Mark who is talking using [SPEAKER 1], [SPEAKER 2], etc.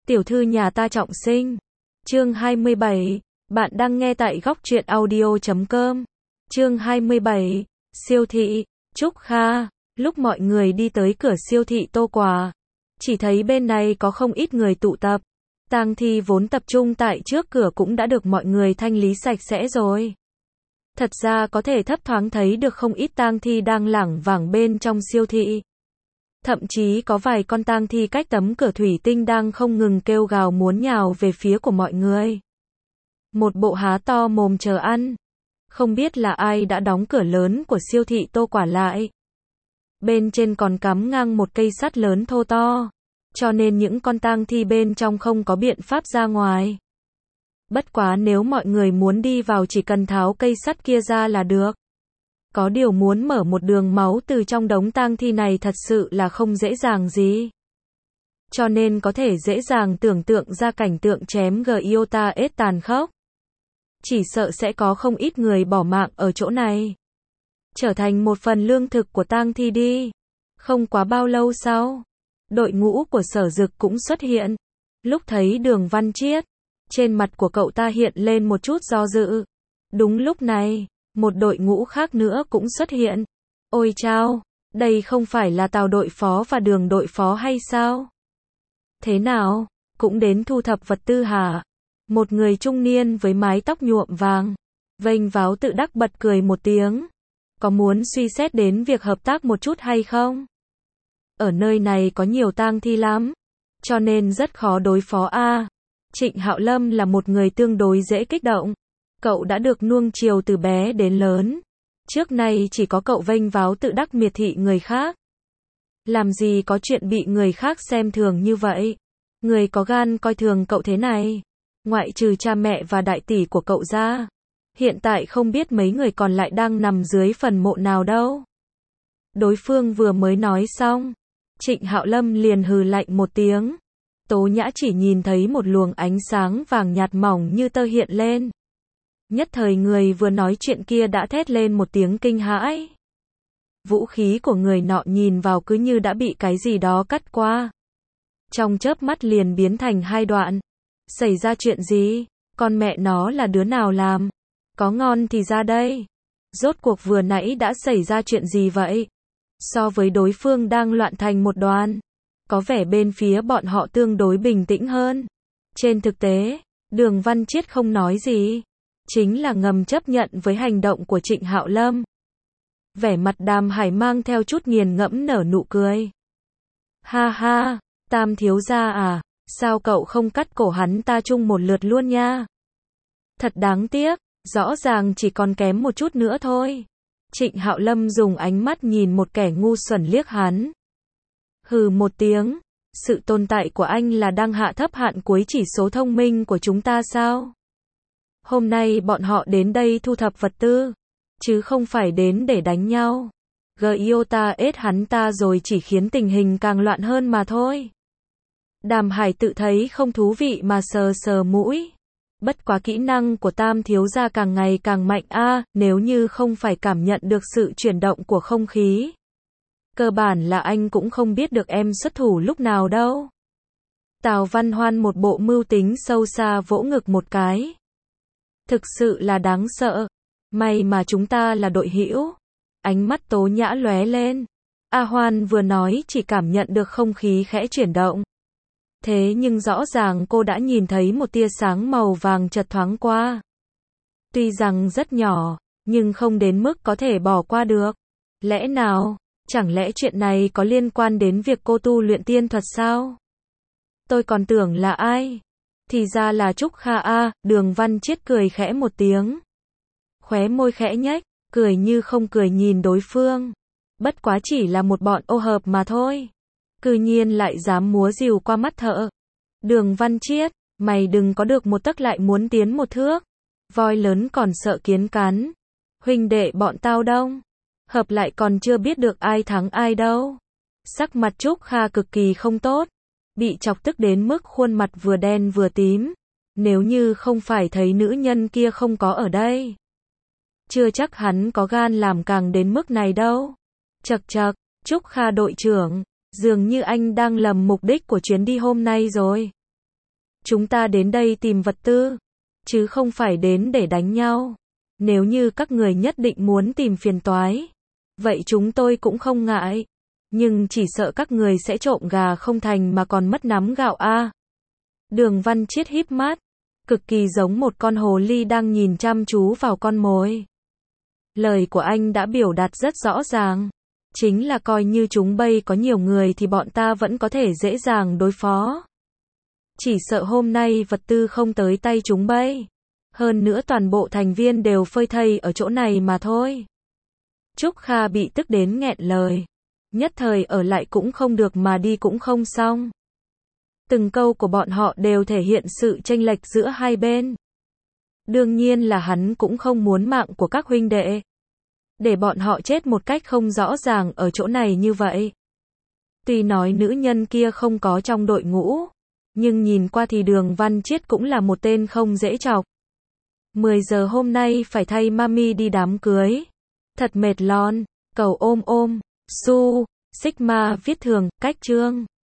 [SPEAKER 1] Tiểu thư nhà ta trọng sinh. Chương 27. Bạn đang nghe tại góc truyện audio.com. Chương 27. Siêu thị. Trúc Kha. Lúc mọi người đi tới cửa siêu thị Tô Quà, chỉ thấy bên này có không ít người tụ tập. Tang thi vốn tập trung tại trước cửa cũng đã được mọi người thanh lý sạch sẽ rồi. Thật ra có thể thấp thoáng thấy được không ít tang thi đang lảng vảng bên trong siêu thị. Thậm chí có vài con tang thi cách tấm cửa thủy tinh đang không ngừng kêu gào muốn nhào về phía của mọi người. Một bộ há to mồm chờ ăn. Không biết là ai đã đóng cửa lớn của siêu thị Tô Quả lại. Bên trên còn cắm ngang một cây sắt lớn thô to, cho nên những con tang thi bên trong không có biện pháp ra ngoài. Bất quá nếu mọi người muốn đi vào chỉ cần tháo cây sắt kia ra là được. Có điều muốn mở một đường máu từ trong đống tang thi này thật sự là không dễ dàng gì. Cho nên có thể dễ dàng tưởng tượng ra cảnh tượng chém Giota S tàn khốc. Chỉ sợ sẽ có không ít người bỏ mạng ở chỗ này. Trở thành một phần lương thực của tang thi đi. Không quá bao lâu sau, đội ngũ của Sở Dực cũng xuất hiện. Lúc thấy Đường Văn Chiết, trên mặt của cậu ta hiện lên một chút do dự. Đúng lúc này, một đội ngũ khác nữa cũng xuất hiện. Ôi chao, đây không phải là Tào đội phó và Đường đội phó hay sao? Thế nào, cũng đến thu thập vật tư hả? Một người trung niên với mái tóc nhuộm vàng, vênh váo tự đắc bật cười một tiếng. Có muốn suy xét đến việc hợp tác một chút hay không? Ở nơi này có nhiều tang thi lắm, cho nên rất khó đối phó a. Trịnh Hạo Lâm là một người tương đối dễ kích động. Cậu đã được nuông chiều từ bé đến lớn. Trước nay chỉ có cậu vênh váo tự đắc miệt thị người khác. Làm gì có chuyện bị người khác xem thường như vậy. Người có gan coi thường cậu thế này. Ngoại trừ cha mẹ và đại tỷ của cậu ra. Hiện tại không biết mấy người còn lại đang nằm dưới phần mộ nào đâu. Đối phương vừa mới nói xong, Trịnh Hạo Lâm liền hừ lạnh một tiếng. Tố Nhã chỉ nhìn thấy một luồng ánh sáng vàng nhạt mỏng như tơ hiện lên. Nhất thời người vừa nói chuyện kia đã thét lên một tiếng kinh hãi. Vũ khí của người nọ nhìn vào cứ như đã bị cái gì đó cắt qua. Trong chớp mắt liền biến thành hai đoạn. Xảy ra chuyện gì? Con mẹ nó là đứa nào làm? Có ngon thì ra đây. Rốt cuộc vừa nãy đã xảy ra chuyện gì vậy? So với đối phương đang loạn thành một đoàn, có vẻ bên phía bọn họ tương đối bình tĩnh hơn. Trên thực tế, Đường Văn Chiết không nói gì, chính là ngầm chấp nhận với hành động của Trịnh Hạo Lâm. Vẻ mặt Đàm Hải mang theo chút nghiền ngẫm nở nụ cười. Ha ha, Tam thiếu gia à, sao cậu không cắt cổ hắn ta chung một lượt luôn nha? Thật đáng tiếc, rõ ràng chỉ còn kém một chút nữa thôi. Trịnh Hạo Lâm dùng ánh mắt nhìn một kẻ ngu xuẩn liếc hắn. Hừ một tiếng, sự tồn tại của anh là đang hạ thấp hạn cuối chỉ số thông minh của chúng ta sao? Hôm nay bọn họ đến đây thu thập vật tư, chứ không phải đến để đánh nhau. Giota S hắn ta rồi chỉ khiến tình hình càng loạn hơn mà thôi. Đàm Hải tự thấy không thú vị mà sờ sờ mũi. Bất quá kỹ năng của Tam thiếu gia càng ngày càng mạnh a, nếu như không phải cảm nhận được sự chuyển động của không khí. Cơ bản là anh cũng không biết được em xuất thủ lúc nào đâu. Tào Văn Hoan một bộ mưu tính sâu xa vỗ ngực một cái. Thực sự là đáng sợ. May mà chúng ta là đội hữu. Ánh mắt Tố Nhã lóe lên. A Hoan vừa nói chỉ cảm nhận được không khí khẽ chuyển động. Thế nhưng rõ ràng cô đã nhìn thấy một tia sáng màu vàng chợt thoáng qua. Tuy rằng rất nhỏ, nhưng không đến mức có thể bỏ qua được. Lẽ nào, chẳng lẽ chuyện này có liên quan đến việc cô tu luyện tiên thuật sao? Tôi còn tưởng là ai? Thì ra là Trúc Kha a. Đường Văn Chiết cười khẽ một tiếng. Khóe môi khẽ nhếch, cười như không cười nhìn đối phương. Bất quá chỉ là một bọn ô hợp mà thôi. Cư nhiên lại dám múa rìu qua mắt thợ. Đường Văn Chiết, mày đừng có được một tấc lại muốn tiến một thước. Voi lớn còn sợ kiến cắn. Huynh đệ bọn tao đông. Hợp lại còn chưa biết được ai thắng ai đâu. Sắc mặt Trúc Kha cực kỳ không tốt. Bị chọc tức đến mức khuôn mặt vừa đen vừa tím. Nếu như không phải thấy nữ nhân kia không có ở đây, chưa chắc hắn có gan làm càng đến mức này đâu. Chậc chậc, Trúc Kha đội trưởng. Dường như anh đang lầm mục đích của chuyến đi hôm nay rồi. Chúng ta đến đây tìm vật tư, chứ không phải đến để đánh nhau. Nếu như các người nhất định muốn tìm phiền toái, vậy chúng tôi cũng không ngại. Nhưng chỉ sợ các người sẽ trộm gà không thành mà còn mất nắm gạo a. Đường Văn Chiết híp mắt, cực kỳ giống một con hồ ly đang nhìn chăm chú vào con mồi. Lời của anh đã biểu đạt rất rõ ràng. Chính là coi như chúng bay có nhiều người thì bọn ta vẫn có thể dễ dàng đối phó. Chỉ sợ hôm nay vật tư không tới tay chúng bay. Hơn nữa toàn bộ thành viên đều phơi thây ở chỗ này mà thôi. Trúc Kha bị tức đến nghẹn lời. Nhất thời ở lại cũng không được mà đi cũng không xong. Từng câu của bọn họ đều thể hiện sự chênh lệch giữa hai bên. Đương nhiên là hắn cũng không muốn mạng của các huynh đệ. Để bọn họ chết một cách không rõ ràng ở chỗ này như vậy. Tuy nói nữ nhân kia không có trong đội ngũ, nhưng nhìn qua thì Đường Văn Chiết cũng là một tên không dễ chọc. 10 giờ hôm nay phải thay mami đi đám cưới. Thật mệt lon, cầu ôm ôm, su, Sigma viết thường, cách chương.